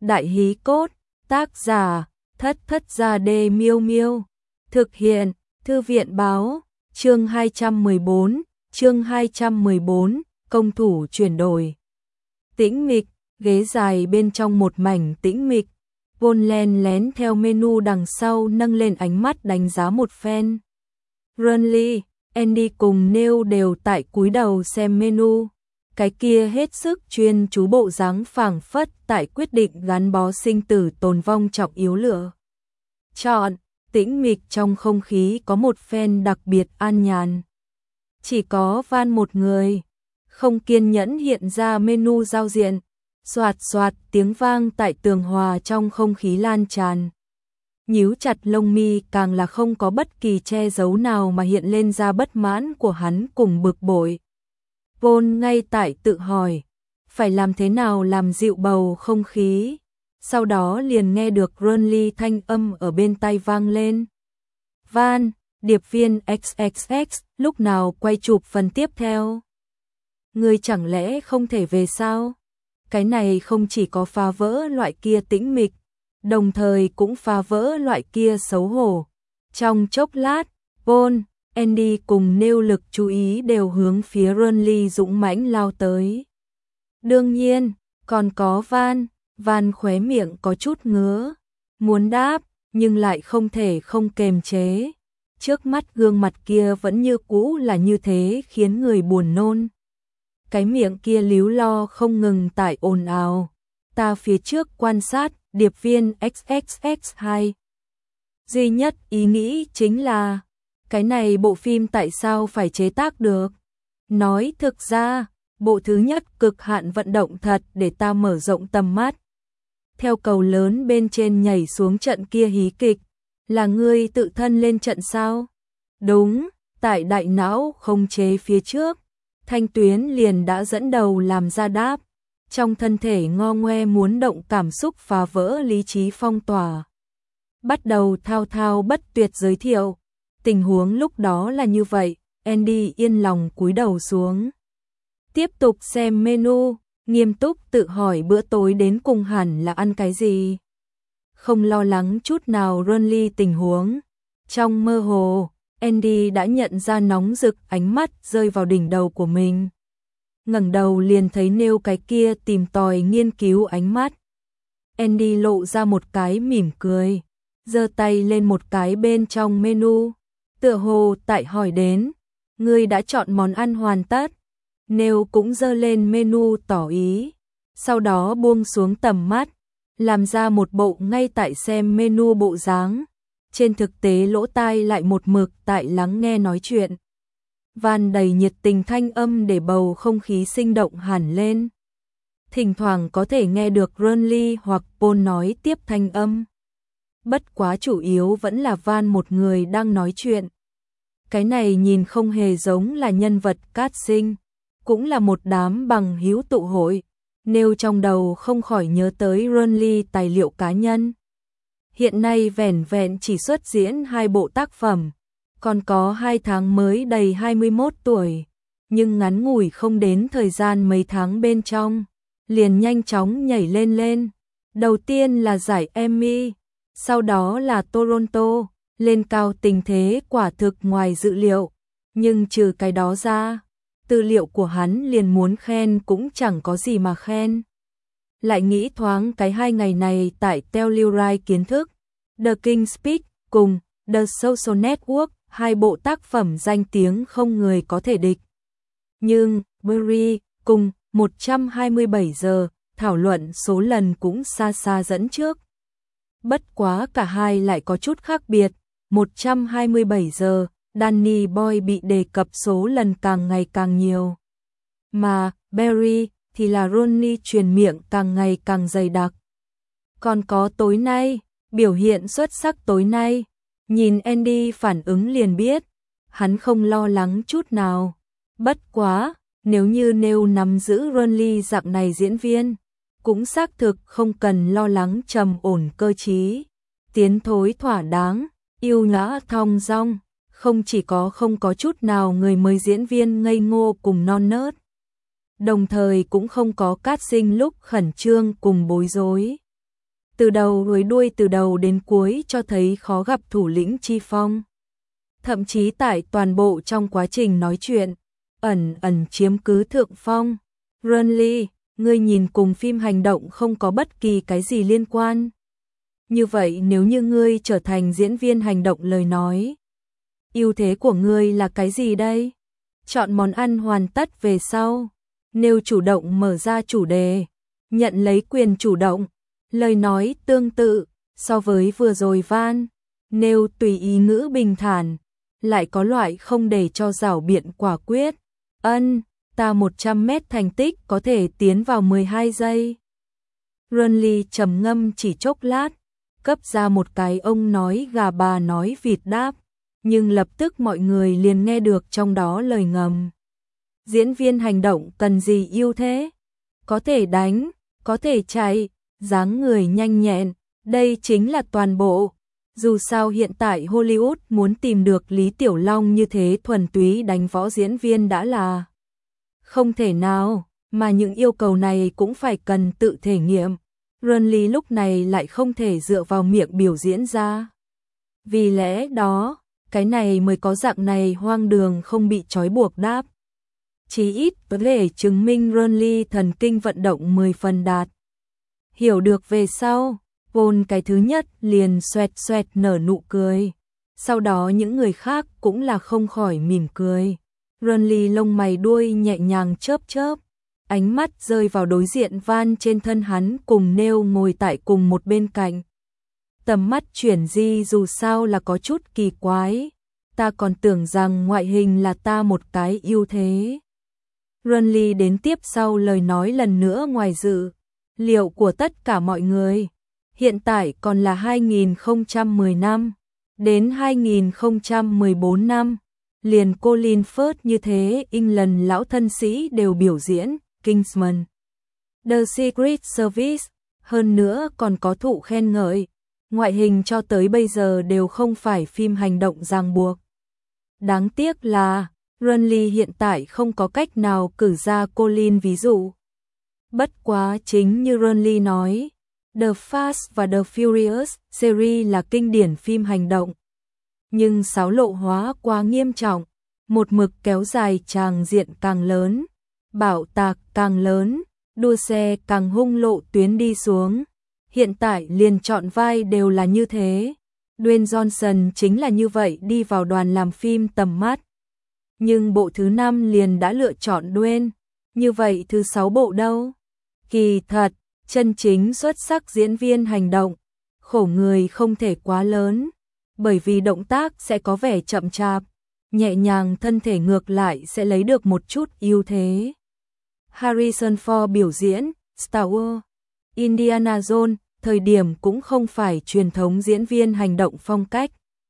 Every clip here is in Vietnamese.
Đại hí cốt, tác giả, Thất Thất Gia Đê Miêu Miêu. Thực hiện, Thư viện báo, chương 214, công thủ chuyển đổi. Tĩnh mịch, ghế dài bên trong một mảnh tĩnh mịch. Vôn len lén theo menu đằng sau nâng lên ánh mắt đánh giá một phen. Runly, Andy cùng Neil đều tại cúi đầu xem menu. Cái kia hết sức chuyên chú bộ dáng phảng phất tại quyết định gắn bó sinh tử tồn vong trọng yếu lựa. Chọn, tĩnh mịch trong không khí có một phen đặc biệt an nhàn. Chỉ có Van một người, không kiên nhẫn hiện ra menu giao diện. Soạt soạt tiếng vang tại tường hòa trong không khí lan tràn. Nhíu chặt lông mi càng là không có bất kỳ che giấu nào mà hiện lên ra bất mãn của hắn cùng bực bội. Vôn ngay tại tự hỏi, phải làm thế nào làm dịu bầu không khí. Sau đó liền nghe được Runly thanh âm ở bên tai vang lên. Van, điệp viên XXX, lúc nào quay chụp phần tiếp theo? Ngươi chẳng lẽ không thể về sao? Cái này không chỉ có phá vỡ loại kia tĩnh mịch, đồng thời cũng phá vỡ loại kia xấu hổ. Trong chốc lát, Vôn, Andy cùng Neil lực chú ý đều hướng phía Runly dũng mãnh lao tới. Đương nhiên, còn có Van khóe miệng có chút ngứa, muốn đáp, nhưng lại không thể không kềm chế. Trước mắt gương mặt kia vẫn như cũ là như thế khiến người buồn nôn. Cái miệng kia líu lo không ngừng tại ồn ào. Ta phía trước quan sát, điệp viên XXX2. Duy nhất ý nghĩ chính là, cái này bộ phim tại sao phải chế tác được? Nói thực ra, bộ thứ nhất cực hạn vận động thật để ta mở rộng tầm mắt. Theo cầu lớn bên trên nhảy xuống trận kia hí kịch, là ngươi tự thân lên trận sao? Đúng, tại đại não không chế phía trước. Thanh Tuyến liền đã dẫn đầu làm ra đáp, trong thân thể ngo ngoe muốn động cảm xúc phá vỡ lý trí phong tỏa. Bắt đầu thao thao bất tuyệt giới thiệu, tình huống lúc đó là như vậy, Andy yên lòng cúi đầu xuống. Tiếp tục xem menu, nghiêm túc tự hỏi bữa tối đến cùng hẳn là ăn cái gì. Không lo lắng chút nào Runly tình huống. Trong mơ hồ, Andy đã nhận ra nóng rực ánh mắt rơi vào đỉnh đầu của mình. Ngẩng đầu liền thấy Neil cái kia tìm tòi nghiên cứu ánh mắt. Andy lộ ra một cái mỉm cười, giơ tay lên một cái bên trong menu, tựa hồ tại hỏi đến, ngươi đã chọn món ăn hoàn tất. Neil cũng giơ lên menu tỏ ý, sau đó buông xuống tầm mắt, làm ra một bộ ngay tại xem menu bộ dáng. Trên thực tế lỗ tai lại một mực tại lắng nghe nói chuyện. Van đầy nhiệt tình thanh âm để bầu không khí sinh động hẳn lên. Thỉnh thoảng có thể nghe được Runly hoặc Paul nói tiếp thanh âm. Bất quá chủ yếu vẫn là Van một người đang nói chuyện. Cái này nhìn không hề giống là nhân vật casting, cũng là một đám bằng hữu tụ hội. Nêu trong đầu không khỏi nhớ tới Runly tài liệu cá nhân. Hiện nay vẻn vẹn chỉ xuất diễn 2 bộ tác phẩm, còn có 2 tháng mới đầy 21 tuổi, nhưng ngắn ngủi không đến thời gian mấy tháng bên trong, liền nhanh chóng nhảy lên. Đầu tiên là giải Emmy, sau đó là Toronto, lên cao tình thế quả thực ngoài dự liệu, nhưng trừ cái đó ra, tư liệu của hắn liền muốn khen cũng chẳng có gì mà khen. Lại nghĩ thoáng cái 2 ngày này tại Telluride kiến thức, The King's Speech cùng The Social Network, 2 bộ tác phẩm danh tiếng không người có thể địch. Nhưng Barry cùng 127 giờ, thảo luận số lần cũng xa xa dẫn trước. Bất quá cả hai lại có chút khác biệt, 127 giờ, Danny Boy bị đề cập số lần càng ngày càng nhiều. Mà Barry thì là Ronnie truyền miệng càng ngày càng dày đặc. Còn có tối nay, biểu hiện xuất sắc tối nay, nhìn Andy phản ứng liền biết, hắn không lo lắng chút nào. Bất quá, nếu như Neil nắm giữ Ronnie dạng này diễn viên, cũng xác thực không cần lo lắng trầm ổn cơ trí, tiến thối thỏa đáng, yêu nhã thong dong, không chỉ có không có chút nào người mới diễn viên ngây ngô cùng non nớt, đồng thời cũng không có casting lúc khẩn trương cùng bối rối. từ đầu với đuôi từ đầu đến cuối cho thấy khó gặp thủ lĩnh chi phong. Thậm chí tại toàn bộ trong quá trình nói chuyện, ẩn ẩn chiếm cứ thượng phong. Renly, ngươi nhìn cùng phim hành động không có bất kỳ cái gì liên quan. Như vậy nếu như ngươi trở thành diễn viên hành động lời nói, ưu thế của ngươi là cái gì đây? Chọn món ăn hoàn tất về sau, nếu chủ động mở ra chủ đề, nhận lấy quyền chủ động, lời nói tương tự so với vừa rồi Van, nếu tùy ý ngữ bình thản, lại có loại không để cho rảo biện quả quyết. Ta 100 mét thành tích có thể tiến vào 12 giây. Renly trầm ngâm chỉ chốc lát, cấp ra một cái ông nói gà bà nói vịt đáp, nhưng lập tức mọi người liền nghe được trong đó lời ngầm. Diễn viên hành động cần gì ưu thế? Có thể đánh, có thể chạy, dáng người nhanh nhẹn, đây chính là toàn bộ. Dù sao hiện tại Hollywood muốn tìm được Lý Tiểu Long như thế thuần túy đánh võ diễn viên đã là không thể nào, mà những yêu cầu này cũng phải cần tự thể nghiệm. Renly lúc này lại không thể dựa vào miệng biểu diễn ra. Vì lẽ đó, cái này mới có dạng này hoang đường không bị trói buộc đáp. Chí ít có thể chứng minh Renly thần kinh vận động 10 phần đạt. Hiểu được về sau, Paul cái thứ nhất liền xoẹt xoẹt nở nụ cười. Sau đó những người khác cũng là không khỏi mỉm cười. Renly lông mày đuôi nhẹ nhàng chớp chớp, ánh mắt rơi vào đối diện Van trên thân hắn cùng Nêu ngồi tại cùng một bên cạnh. Tầm mắt chuyển di dù sao là có chút kỳ quái, ta còn tưởng rằng ngoại hình là ta một cái ưu thế. Renly đến tiếp sau lời nói lần nữa ngoài dự liệu của tất cả mọi người. Hiện tại còn là 2010 năm, đến 2014 năm, liền Colin Firth như thế England lão thân sĩ đều biểu diễn, Kingsman, The Secret Service, hơn nữa còn có thụ khen ngợi, ngoại hình cho tới bây giờ đều không phải phim hành động ràng buộc. Đáng tiếc là, Renly hiện tại không có cách nào cử ra Colin ví dụ. Bất quá chính như Renly nói, The Fast và The Furious series là kinh điển phim hành động. Nhưng xáo lộ hóa quá nghiêm trọng, một mực kéo dài tràng diện càng lớn, bạo tạc càng lớn, đua xe càng hung lộ tuyến đi xuống. Hiện tại liền chọn vai đều là như thế. Dwayne Johnson chính là như vậy đi vào đoàn làm phim tầm mắt. Nhưng bộ thứ 5 liền đã lựa chọn Dwayne, như vậy thứ 6 bộ đâu? Kỳ thật, chân chính xuất sắc diễn viên hành động, khổ người không thể quá lớn, bởi vì động tác sẽ có vẻ chậm chạp, nhẹ nhàng thân thể ngược lại sẽ lấy được một chút ưu thế. Harrison Ford biểu diễn Star Wars, Indiana Jones, thời điểm cũng không phải truyền thống diễn viên hành động phong cách.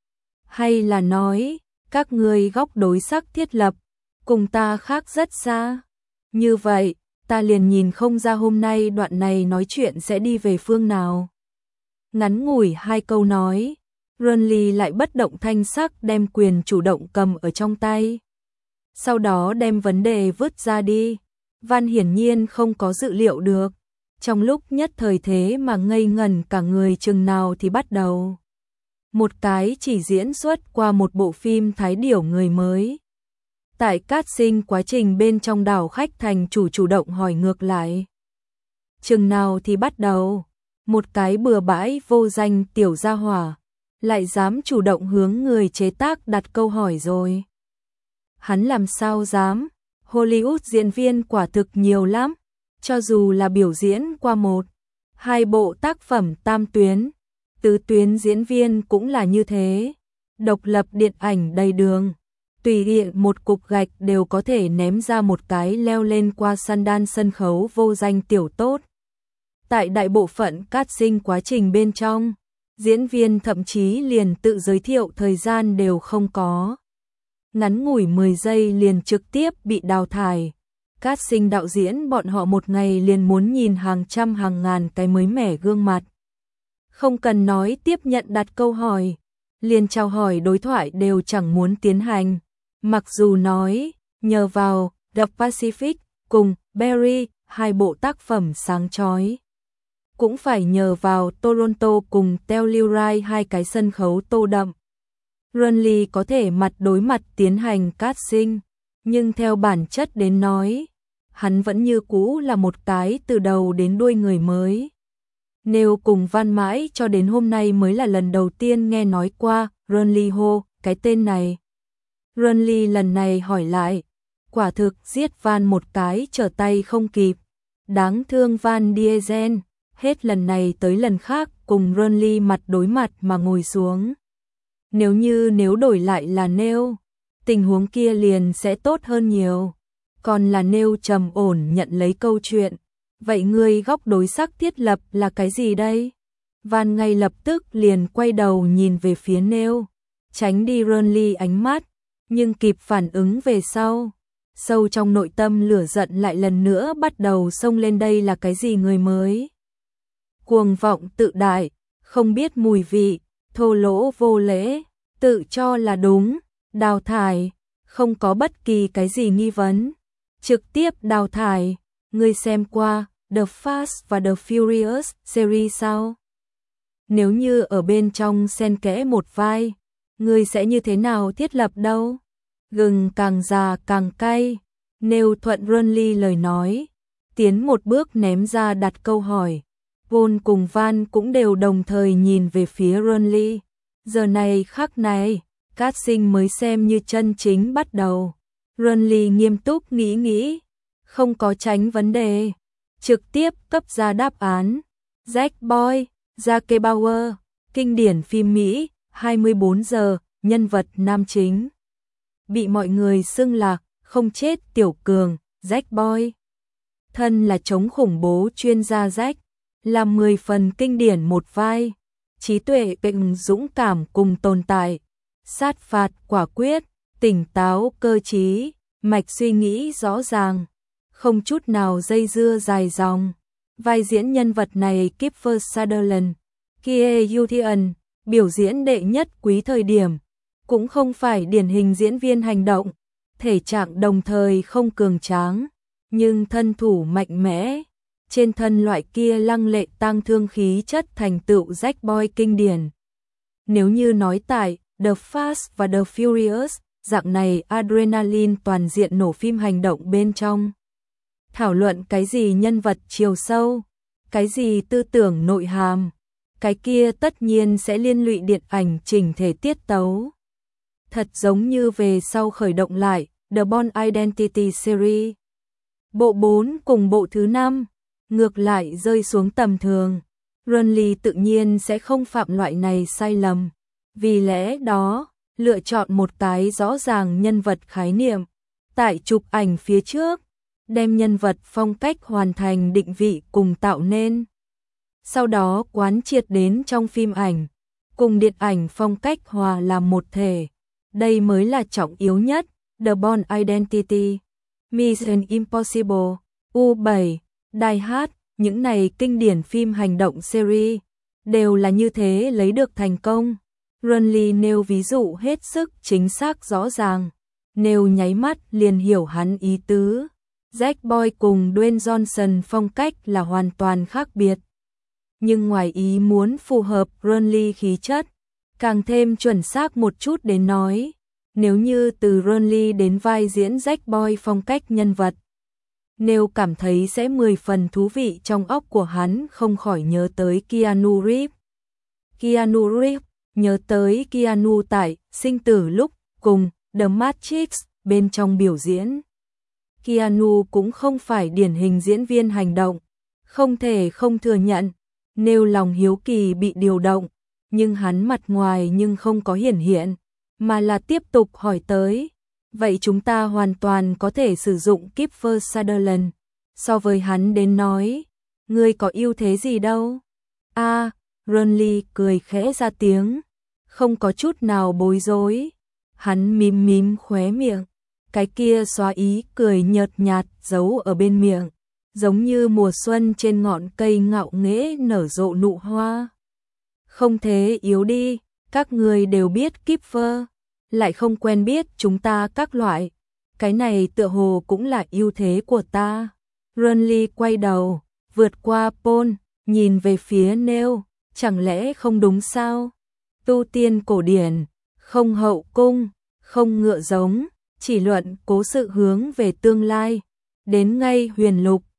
Hay là nói, các ngươi góc đối sắc thiết lập, cùng ta khác rất xa. Như vậy, ta liền nhìn không ra hôm nay đoạn này nói chuyện sẽ đi về phương nào. Ngắn ngủi 2 câu nói, Renly lại bất động thanh sắc đem quyền chủ động cầm ở trong tay. Sau đó đem vấn đề vứt ra đi. Van hiển nhiên không có dự liệu được. Trong lúc nhất thời thế mà ngây ngẩn cả người chừng nào thì bắt đầu. Một cái chỉ diễn xuất qua một bộ phim Thái Điểu người mới. Tại casting quá trình bên trong đảo khách thành chủ động hỏi ngược lại. Chừng nào thì bắt đầu, một cái bừa bãi vô danh tiểu gia hỏa, lại dám chủ động hướng người chế tác đặt câu hỏi rồi. Hắn làm sao dám, Hollywood diễn viên quả thực nhiều lắm, cho dù là biểu diễn qua 1, 2 bộ tác phẩm tam tuyến, tứ tuyến diễn viên cũng là như thế, độc lập điện ảnh đầy đường. Tùy tiện một cục gạch đều có thể ném ra một cái leo lên qua Sundance sân khấu vô danh tiểu tốt. Tại đại bộ phận casting quá trình bên trong, diễn viên thậm chí liền tự giới thiệu thời gian đều không có. Ngắn ngủi 10 giây liền trực tiếp bị đào thải. Casting đạo diễn bọn họ một ngày liền muốn nhìn hàng trăm hàng ngàn cái mới mẻ gương mặt. Không cần nói tiếp nhận đặt câu hỏi, liền chào hỏi đối thoại đều chẳng muốn tiến hành. Mặc dù nói, nhờ vào The Pacific cùng Barry, 2 bộ tác phẩm sáng chói cũng phải nhờ vào Toronto cùng Telluride hai cái sân khấu tô đậm. Burnley có thể mặt đối mặt tiến hành casting, nhưng theo bản chất đến nói, hắn vẫn như cũ là một cái từ đầu đến đuôi người mới. Neil cùng Van mãi cho đến hôm nay mới là lần đầu tiên nghe nói qua Burnley Hall, cái tên này. Burnley lần này hỏi lại, quả thực giết Van một cái trở tay không kịp. Đáng thương Van Diezen, hết lần này tới lần khác cùng Burnley mặt đối mặt mà ngồi xuống. Nếu đổi lại là Neil, tình huống kia liền sẽ tốt hơn nhiều. Còn là Neil trầm ổn nhận lấy câu chuyện. Vậy ngươi góc đối sắc thiết lập là cái gì đây? Van ngay lập tức liền quay đầu nhìn về phía Neil, tránh đi Burnley ánh mắt, nhưng kịp phản ứng về sau. Sâu trong nội tâm lửa giận lại lần nữa bắt đầu xông lên, đây là cái gì người mới? Cuồng vọng tự đại, không biết mùi vị, thô lỗ vô lễ, tự cho là đúng, đào thải, không có bất kỳ cái gì nghi vấn. Trực tiếp đào thải, ngươi xem qua The Fast và The Furious series sao? Nếu như ở bên trong xen kẽ một vai, ngươi sẽ như thế nào thiết lập đâu? Gừng càng già càng cay. Neil thuận Burnley lời nói, tiến một bước ném ra đặt câu hỏi. Paul cùng Van cũng đều đồng thời nhìn về phía Burnley. Giờ này khắc này, casting mới xem như chân chính bắt đầu. Burnley nghiêm túc nghĩ, không có tránh vấn đề, trực tiếp cấp ra đáp án. Jack Boy, Jake Bauer, kinh điển phim Mỹ, 24 giờ, nhân vật nam chính. Bị mọi người xưng là không chết tiểu cường, Jack Boy. Thân là chống khủng bố chuyên gia Jack, làm 10 phần kinh điển một vai. Trí tuệ bệnh dũng cảm cùng tồn tại, sát phạt quả quyết, tỉnh táo cơ trí, mạch suy nghĩ rõ ràng, không chút nào dây dưa dài dòng. Vai diễn nhân vật này Kiefer Sutherland, Kie Uthian, biểu diễn đệ nhất quý thời điểm, cũng không phải điển hình diễn viên hành động, thể trạng đồng thời không cường tráng, nhưng thân thủ mạnh mẽ. Trên thân loại kia lăng lệ tang thương khí chất thành tựu Jack Boy kinh điển. Nếu như nói tại The Fast và The Furious, dạng này adrenaline toàn diện nổ phim hành động bên trong. Thảo luận cái gì nhân vật chiều sâu, cái gì tư tưởng nội hàm, cái kia tất nhiên sẽ liên lụy điện ảnh chỉnh thể tiết tấu. Thật giống như về sau khởi động lại The Bourne Identity series. Bộ 4 cùng bộ thứ 5, ngược lại rơi xuống tầm thường. Burnley tự nhiên sẽ không phạm loại này sai lầm. Vì lẽ đó, lựa chọn một cái rõ ràng nhân vật khái niệm. Tại chụp ảnh phía trước, đem nhân vật phong cách hoàn thành định vị cùng tạo nên. Sau đó quán triệt đến trong phim ảnh, cùng điện ảnh phong cách hòa làm một thể. Đây mới là trọng yếu nhất. The Bourne Identity, Mission Impossible, U7, Die Hard, những này kinh điển phim hành động series, đều là như thế lấy được thành công. Burnley nêu ví dụ hết sức chính xác rõ ràng, nêu nháy mắt liền hiểu hắn ý tứ. Jack Boy cùng Dwayne Johnson phong cách là hoàn toàn khác biệt. Nhưng ngoài ý muốn phù hợp Burnley khí chất, càng thêm chuẩn xác một chút đến nói. Nếu như từ Burnley đến vai diễn Jack Boy phong cách nhân vật, Neil cảm thấy sẽ 10 phần thú vị. Trong óc của hắn không khỏi nhớ tới Keanu Reeves. Keanu Reeves, nhớ tới Keanu tại Sinh tử lúc cùng The Matrix bên trong biểu diễn. Keanu cũng không phải điển hình diễn viên hành động, không thể không thừa nhận. Neil lòng hiếu kỳ bị điều động, nhưng hắn mặt ngoài nhưng không có hiển hiện, mà là tiếp tục hỏi tới. Vậy chúng ta hoàn toàn có thể sử dụng Kiefer Sutherland. So với hắn đến nói, ngươi có ưu thế gì đâu? Burnley cười khẽ ra tiếng, không có chút nào bối rối. Hắn mím khóe miệng, cái kia xóa ý cười nhợt nhạt giấu ở bên miệng, giống như mùa xuân trên ngọn cây ngạo nghễ nở rộ nụ hoa. Không thế yếu đi, các người đều biết Kiefer, lại không quen biết chúng ta các loại. Cái này tựa hồ cũng là ưu thế của ta. Burnley quay đầu, vượt qua Paul, nhìn về phía Nêu, chẳng lẽ không đúng sao? Tu tiên cổ điển, không hậu cung, không ngựa giống, chỉ luận cố sự hướng về tương lai, đến ngay huyền lục,